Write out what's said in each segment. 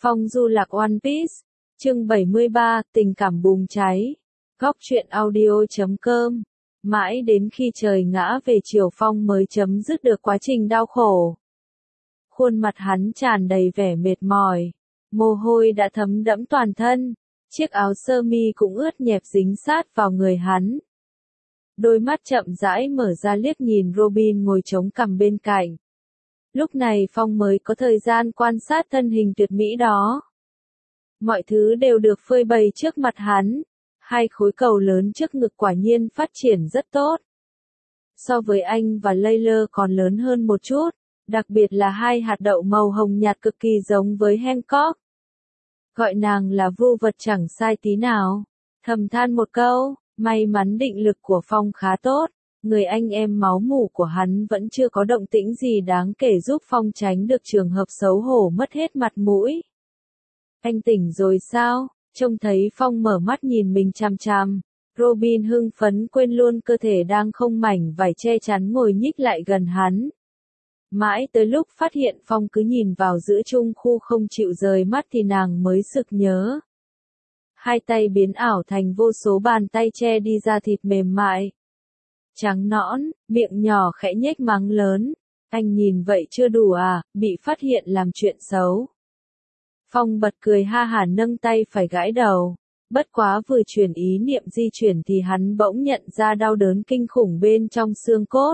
Phong du lạc One Piece, chương 73, tình cảm bùng cháy. Góc truyện audio.com. Mãi đến khi trời ngã về chiều Phong mới chấm dứt được quá trình đau khổ. Khuôn mặt hắn tràn đầy vẻ mệt mỏi, mồ hôi đã thấm đẫm toàn thân, chiếc áo sơ mi cũng ướt nhẹp dính sát vào người hắn. Đôi mắt chậm rãi mở ra liếc nhìn Robin ngồi chống cằm bên cạnh. Lúc này Phong mới có thời gian quan sát thân hình tuyệt mỹ đó. Mọi thứ đều được phơi bày trước mặt hắn. Hai khối cầu lớn trước ngực quả nhiên phát triển rất tốt. So với anh và Layla còn lớn hơn một chút, đặc biệt là hai hạt đậu màu hồng nhạt cực kỳ giống với Hancock. Gọi nàng là vưu vật chẳng sai tí nào. Thầm than một câu, may mắn định lực của Phong khá tốt. Người anh em máu mủ của hắn vẫn chưa có động tĩnh gì đáng kể giúp Phong tránh được trường hợp xấu hổ mất hết mặt mũi. Anh tỉnh rồi sao? Trông thấy Phong mở mắt nhìn mình chằm chằm. Robin hưng phấn quên luôn cơ thể đang không mảnh vải che chắn ngồi nhích lại gần hắn. Mãi tới lúc phát hiện Phong cứ nhìn vào giữa trung khu không chịu rời mắt thì nàng mới sực nhớ. Hai tay biến ảo thành vô số bàn tay che đi da thịt mềm mại. Trắng nõn, miệng nhỏ khẽ nhếch mắng lớn. Anh nhìn vậy chưa đủ à, bị phát hiện làm chuyện xấu. Phong bật cười ha hả nâng tay phải gãi đầu. Bất quá vừa chuyển ý niệm di chuyển thì hắn bỗng nhận ra đau đớn kinh khủng bên trong xương cốt.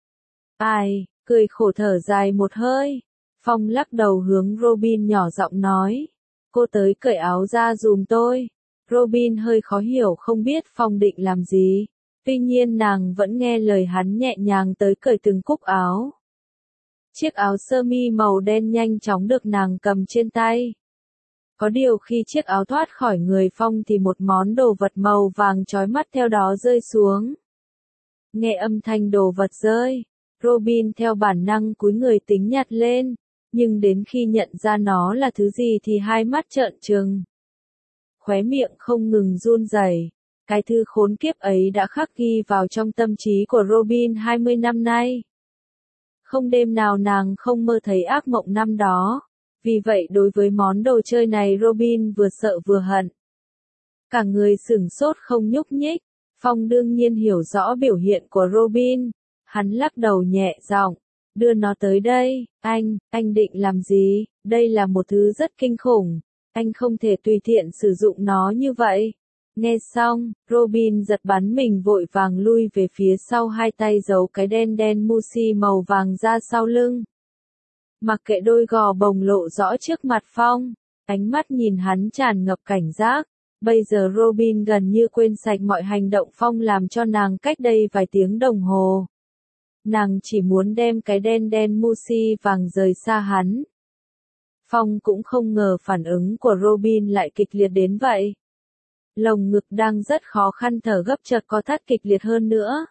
Ai, cười khổ thở dài một hơi. Phong lắc đầu hướng Robin nhỏ giọng nói. Cô tới cởi áo ra giùm tôi. Robin hơi khó hiểu không biết Phong định làm gì. Tuy nhiên nàng vẫn nghe lời hắn nhẹ nhàng tới cởi từng cúc áo. Chiếc áo sơ mi màu đen nhanh chóng được nàng cầm trên tay. Có điều khi chiếc áo thoát khỏi người Phong thì một món đồ vật màu vàng chói mắt theo đó rơi xuống. Nghe âm thanh đồ vật rơi, Robin theo bản năng cúi người tính nhặt lên, nhưng đến khi nhận ra nó là thứ gì thì hai mắt trợn trừng. Khóe miệng không ngừng run rẩy. Cái thứ khốn kiếp ấy đã khắc ghi vào trong tâm trí của Robin 20 năm nay. Không đêm nào nàng không mơ thấy ác mộng năm đó. Vì vậy đối với món đồ chơi này Robin vừa sợ vừa hận. Cả người sửng sốt không nhúc nhích. Phong đương nhiên hiểu rõ biểu hiện của Robin. Hắn lắc đầu nhẹ giọng. Đưa nó tới đây, anh định làm gì? Đây là một thứ rất kinh khủng. Anh không thể tùy tiện sử dụng nó như vậy. Nghe xong, Robin giật bắn mình vội vàng lui về phía sau hai tay giấu cái đen đen Musi màu vàng ra sau lưng. Mặc kệ đôi gò bồng lộ rõ trước mặt Phong, ánh mắt nhìn hắn tràn ngập cảnh giác. Bây giờ Robin gần như quên sạch mọi hành động Phong làm cho nàng cách đây vài tiếng đồng hồ. Nàng chỉ muốn đem cái đen đen Musi vàng rời xa hắn. Phong cũng không ngờ phản ứng của Robin lại kịch liệt đến vậy. Lồng ngực đang rất khó khăn thở gấp chợt có thắt kịch liệt hơn nữa.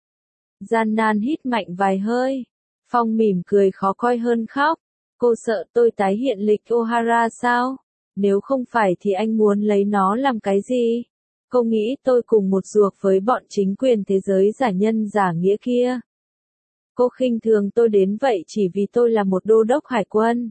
Gian nan hít mạnh vài hơi. Phong mỉm cười khó coi hơn khóc. Cô sợ tôi tái hiện lịch Ohara sao? Nếu không phải thì anh muốn lấy nó làm cái gì? Cô nghĩ tôi cùng một ruột với bọn chính quyền thế giới giả nhân giả nghĩa kia. Cô khinh thường tôi đến vậy chỉ vì tôi là một đô đốc hải quân.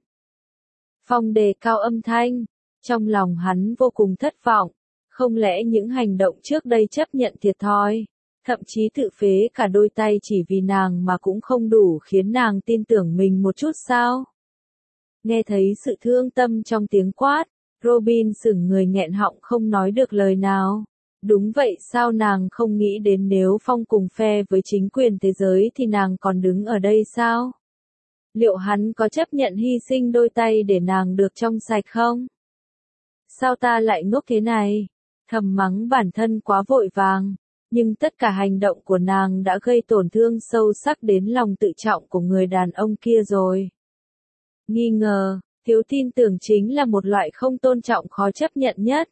Phong đề cao âm thanh. Trong lòng hắn vô cùng thất vọng. Không lẽ những hành động trước đây chấp nhận thiệt thòi, thậm chí tự phế cả đôi tay chỉ vì nàng mà cũng không đủ khiến nàng tin tưởng mình một chút sao? Nghe thấy sự thương tâm trong tiếng quát, Robin sững người nghẹn họng không nói được lời nào. Đúng vậy sao nàng không nghĩ đến nếu Phong cùng phe với chính quyền thế giới thì nàng còn đứng ở đây sao? Liệu hắn có chấp nhận hy sinh đôi tay để nàng được trong sạch không? Sao ta lại ngốc thế này? Thầm mắng bản thân quá vội vàng, nhưng tất cả hành động của nàng đã gây tổn thương sâu sắc đến lòng tự trọng của người đàn ông kia rồi. Nghi ngờ, thiếu tin tưởng chính là một loại không tôn trọng khó chấp nhận nhất.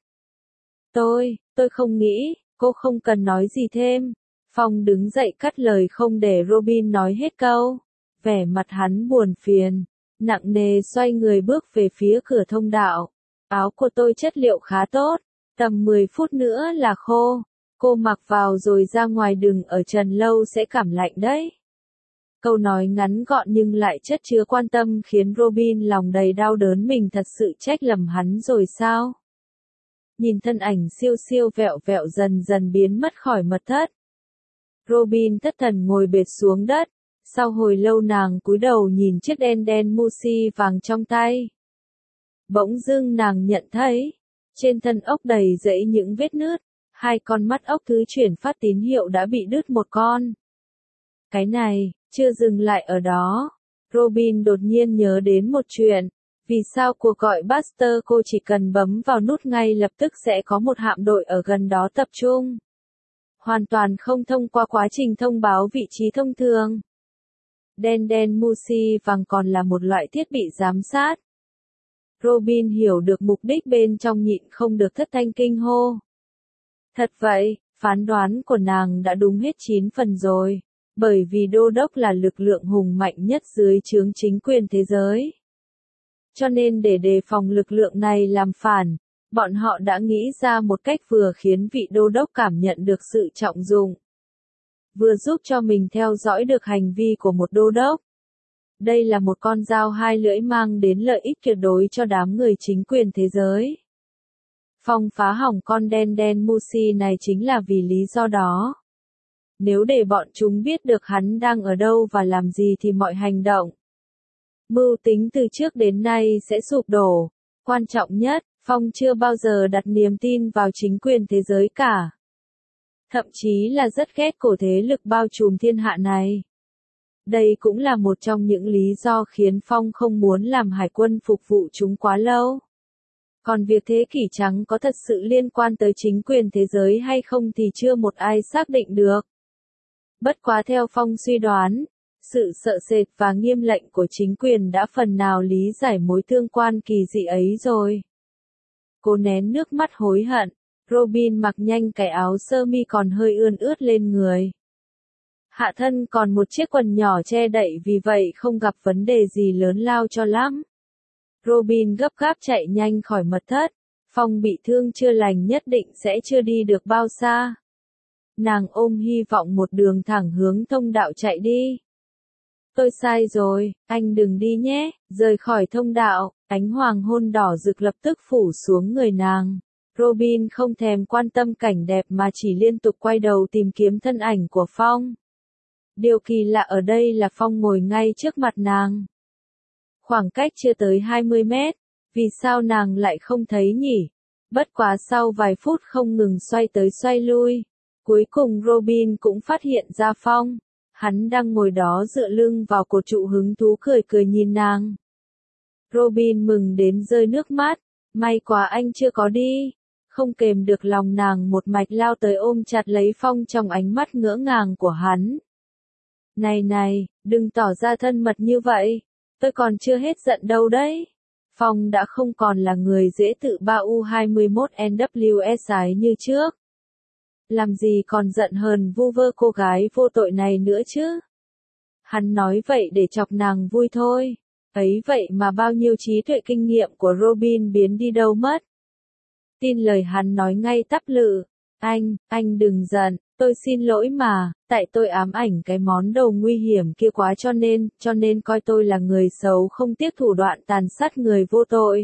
Tôi không nghĩ, cô không cần nói gì thêm. Phong đứng dậy cắt lời không để Robin nói hết câu. Vẻ mặt hắn buồn phiền, nặng nề xoay người bước về phía cửa thông đạo. Áo của tôi chất liệu khá tốt. Tầm 10 phút nữa là khô. Cô mặc vào rồi ra ngoài đừng ở trần lâu sẽ cảm lạnh đấy. Câu nói ngắn gọn nhưng lại chất chứa quan tâm khiến Robin lòng đầy đau đớn, mình thật sự trách lầm hắn rồi sao? Nhìn thân ảnh siêu siêu vẹo vẹo dần dần biến mất khỏi mật thất. Robin thất thần ngồi bệt xuống đất, sau hồi lâu nàng cúi đầu nhìn chiếc đen đen Musi vàng trong tay. Bỗng dưng nàng nhận thấy, trên thân ốc đầy rẫy những vết nứt, hai con mắt ốc thứ chuyển phát tín hiệu đã bị đứt một con. Cái này, chưa dừng lại ở đó, Robin đột nhiên nhớ đến một chuyện, vì sao cuộc gọi Buster cô chỉ cần bấm vào nút ngay lập tức sẽ có một hạm đội ở gần đó tập trung. Hoàn toàn không thông qua quá trình thông báo vị trí thông thường. Đen đen Musi vàng còn là một loại thiết bị giám sát. Robin hiểu được mục đích bên trong, nhịn không được thất thanh kinh hô. Thật vậy, phán đoán của nàng đã đúng hết 9 phần rồi, bởi vì Đô Đốc là lực lượng hùng mạnh nhất dưới trướng chính quyền thế giới. Cho nên để đề phòng lực lượng này làm phản, bọn họ đã nghĩ ra một cách vừa khiến vị Đô Đốc cảm nhận được sự trọng dụng, vừa giúp cho mình theo dõi được hành vi của một Đô Đốc. Đây là một con dao hai lưỡi mang đến lợi ích tuyệt đối cho đám người chính quyền thế giới. Phong phá hỏng con đen đen Musi này chính là vì lý do đó. Nếu để bọn chúng biết được hắn đang ở đâu và làm gì thì mọi hành động, mưu tính từ trước đến nay sẽ sụp đổ. Quan trọng nhất, Phong chưa bao giờ đặt niềm tin vào chính quyền thế giới cả. Thậm chí là rất ghét cổ thế lực bao trùm thiên hạ này. Đây cũng là một trong những lý do khiến Phong không muốn làm hải quân phục vụ chúng quá lâu. Còn việc thế kỷ trắng có thật sự liên quan tới chính quyền thế giới hay không thì chưa một ai xác định được. Bất quá theo Phong suy đoán, sự sợ sệt và nghiêm lệnh của chính quyền đã phần nào lý giải mối tương quan kỳ dị ấy rồi. Cô nén nước mắt hối hận, Robin mặc nhanh cái áo sơ mi còn hơi ươn ướt lên người. Hạ thân còn một chiếc quần nhỏ che đậy, vì vậy không gặp vấn đề gì lớn lao cho lắm. Robin gấp gáp chạy nhanh khỏi mật thất. Phong bị thương chưa lành nhất định sẽ chưa đi được bao xa. Nàng ôm hy vọng một đường thẳng hướng thông đạo chạy đi. Tôi sai rồi, anh đừng đi nhé. Rời khỏi thông đạo, ánh hoàng hôn đỏ rực lập tức phủ xuống người nàng. Robin không thèm quan tâm cảnh đẹp mà chỉ liên tục quay đầu tìm kiếm thân ảnh của Phong. Điều kỳ lạ ở đây là Phong ngồi ngay trước mặt nàng. Khoảng cách chưa tới 20 mét, vì sao nàng lại không thấy nhỉ? Bất quá sau vài phút không ngừng xoay tới xoay lui, cuối cùng Robin cũng phát hiện ra Phong. Hắn đang ngồi đó dựa lưng vào cột trụ, hứng thú cười cười nhìn nàng. Robin mừng đến rơi nước mắt, may quá anh chưa có đi. Không kềm được lòng nàng một mạch lao tới ôm chặt lấy Phong trong ánh mắt ngỡ ngàng của hắn. Này này, đừng tỏ ra thân mật như vậy, tôi còn chưa hết giận đâu đấy. Phong đã không còn là người dễ tự ba U21 NWS ái như trước. Làm gì còn giận hờn vu vơ cô gái vô tội này nữa chứ. Hắn nói vậy để chọc nàng vui thôi. Ấy vậy mà bao nhiêu trí tuệ kinh nghiệm của Robin biến đi đâu mất. Tin lời hắn nói ngay tắp lự. Anh đừng giận, tôi xin lỗi mà, tại tôi ám ảnh cái món đồ nguy hiểm kia quá cho nên coi tôi là người xấu không tiếc thủ đoạn tàn sát người vô tội.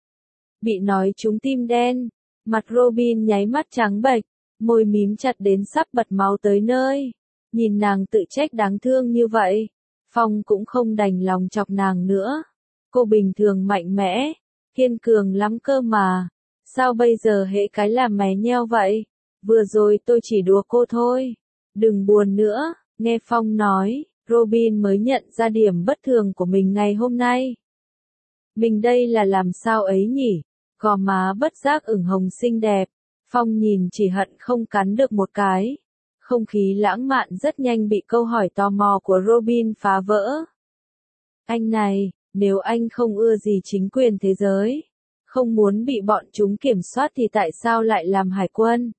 Bị nói trúng tim đen, mặt Robin nháy mắt trắng bệch, môi mím chặt đến sắp bật máu tới nơi. Nhìn nàng tự trách đáng thương như vậy, Phong cũng không đành lòng chọc nàng nữa. Cô bình thường mạnh mẽ, kiên cường lắm cơ mà. Sao bây giờ hễ cái làm mé nheo vậy? Vừa rồi tôi chỉ đùa cô thôi. Đừng buồn nữa, nghe Phong nói, Robin mới nhận ra điểm bất thường của mình ngày hôm nay. Mình đây là làm sao ấy nhỉ? Gò má bất giác ửng hồng xinh đẹp. Phong nhìn chỉ hận không cắn được một cái. Không khí lãng mạn rất nhanh bị câu hỏi tò mò của Robin phá vỡ. Anh này, nếu anh không ưa gì chính quyền thế giới, không muốn bị bọn chúng kiểm soát thì tại sao lại làm hải quân?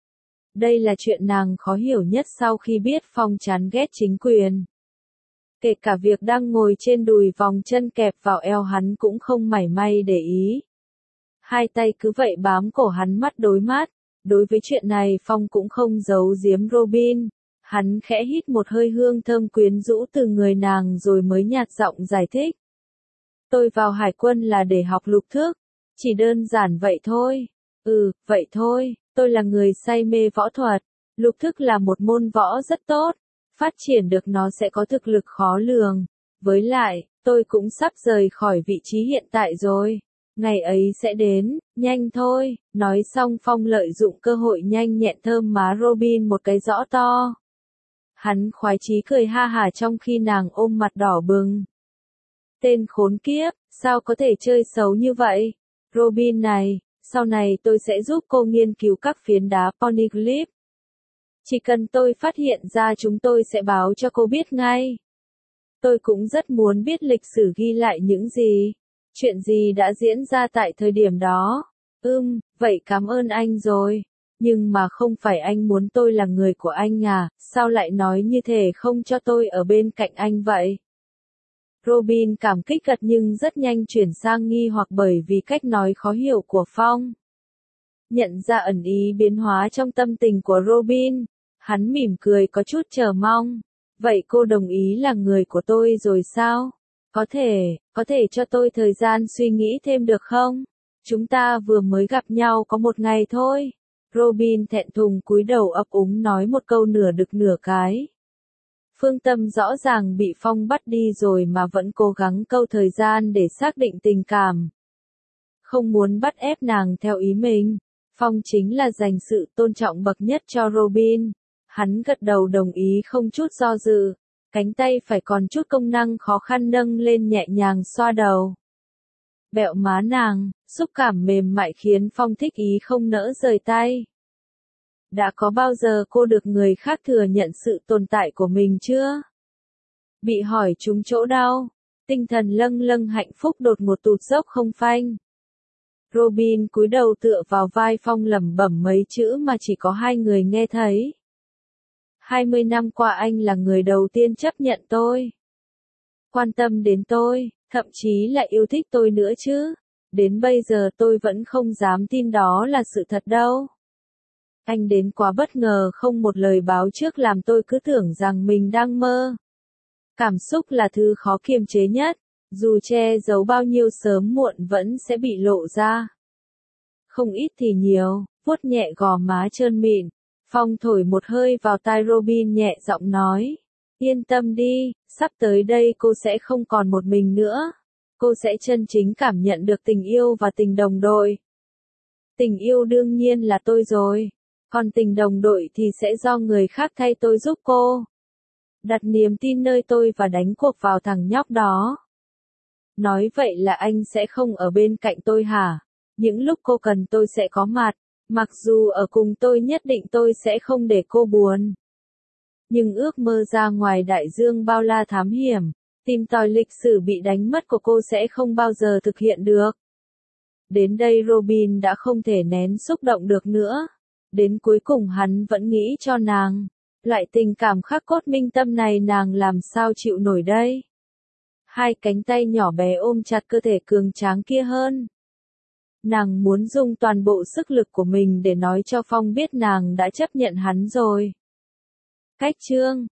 Đây là chuyện nàng khó hiểu nhất sau khi biết Phong chán ghét chính quyền. Kể cả việc đang ngồi trên đùi vòng chân kẹp vào eo hắn cũng không mảy may để ý. Hai tay cứ vậy bám cổ hắn mắt đối mắt. Đối với chuyện này Phong cũng không giấu giếm Robin. Hắn khẽ hít một hơi hương thơm quyến rũ từ người nàng rồi mới nhạt giọng giải thích. Tôi vào hải quân là để học lục thức. Chỉ đơn giản vậy thôi. Vậy thôi, tôi là người say mê võ thuật. Lục thức là một môn võ rất tốt. Phát triển được nó sẽ có thực lực khó lường. Với lại, tôi cũng sắp rời khỏi vị trí hiện tại rồi. Ngày ấy sẽ đến, nhanh thôi. Nói xong Phong lợi dụng cơ hội nhanh nhẹn thơm má Robin một cái rõ to. Hắn khoái chí cười ha hả trong khi nàng ôm mặt đỏ bừng. Tên khốn kiếp, sao có thể chơi xấu như vậy? Robin này, sau này tôi sẽ giúp cô nghiên cứu các phiến đá poneglyph. Chỉ cần tôi phát hiện ra chúng tôi sẽ báo cho cô biết ngay. Tôi cũng rất muốn biết lịch sử ghi lại những gì, chuyện gì đã diễn ra tại thời điểm đó. Vậy cảm ơn anh rồi. Nhưng mà không phải anh muốn tôi là người của anh à, sao lại nói như thể không cho tôi ở bên cạnh anh vậy? Robin cảm kích gật nhưng rất nhanh chuyển sang nghi hoặc bởi vì cách nói khó hiểu của Phong. Nhận ra ẩn ý biến hóa trong tâm tình của Robin, hắn mỉm cười có chút chờ mong. Vậy cô đồng ý là người của tôi rồi sao? Có thể cho tôi thời gian suy nghĩ thêm được không? Chúng ta vừa mới gặp nhau có một ngày thôi. Robin thẹn thùng cúi đầu ấp úng nói một câu nửa đực nửa cái. Phương tâm rõ ràng bị Phong bắt đi rồi mà vẫn cố gắng câu thời gian để xác định tình cảm. Không muốn bắt ép nàng theo ý mình. Phong chính là dành sự tôn trọng bậc nhất cho Robin. Hắn gật đầu đồng ý không chút do dự. Cánh tay phải còn chút công năng khó khăn nâng lên nhẹ nhàng xoa đầu. Bẹo má nàng, xúc cảm mềm mại khiến Phong thích ý không nỡ rời tay. Đã có bao giờ cô được người khác thừa nhận sự tồn tại của mình chưa? Bị hỏi trúng chỗ đau, tinh thần lâng lâng hạnh phúc đột ngột tụt dốc không phanh. Robin cúi đầu tựa vào vai Phong lẩm bẩm mấy chữ mà chỉ có hai người nghe thấy. 20 năm qua anh là người đầu tiên chấp nhận tôi. Quan tâm đến tôi, thậm chí là yêu thích tôi nữa chứ. Đến bây giờ tôi vẫn không dám tin đó là sự thật đâu. Anh đến quá bất ngờ không một lời báo trước làm tôi cứ tưởng rằng mình đang mơ. Cảm xúc là thứ khó kiềm chế nhất, dù che giấu bao nhiêu sớm muộn vẫn sẽ bị lộ ra. Không ít thì nhiều, vuốt nhẹ gò má trơn mịn, Phong thổi một hơi vào tai Robin nhẹ giọng nói. Yên tâm đi, sắp tới đây cô sẽ không còn một mình nữa. Cô sẽ chân chính cảm nhận được tình yêu và tình đồng đội. Tình yêu đương nhiên là tôi rồi. Còn tình đồng đội thì sẽ do người khác thay tôi giúp cô. Đặt niềm tin nơi tôi và đánh cuộc vào thằng nhóc đó. Nói vậy là anh sẽ không ở bên cạnh tôi hả? Những lúc cô cần tôi sẽ có mặt. Mặc dù ở cùng tôi nhất định tôi sẽ không để cô buồn. Nhưng ước mơ ra ngoài đại dương bao la thám hiểm, tìm tòi lịch sử bị đánh mất của cô sẽ không bao giờ thực hiện được. Đến đây Robin đã không thể nén xúc động được nữa. Đến cuối cùng hắn vẫn nghĩ cho nàng. Loại tình cảm khắc cốt minh tâm này nàng làm sao chịu nổi đây. Hai cánh tay nhỏ bé ôm chặt cơ thể cường tráng kia hơn. Nàng muốn dùng toàn bộ sức lực của mình để nói cho Phong biết nàng đã chấp nhận hắn rồi. Cách chương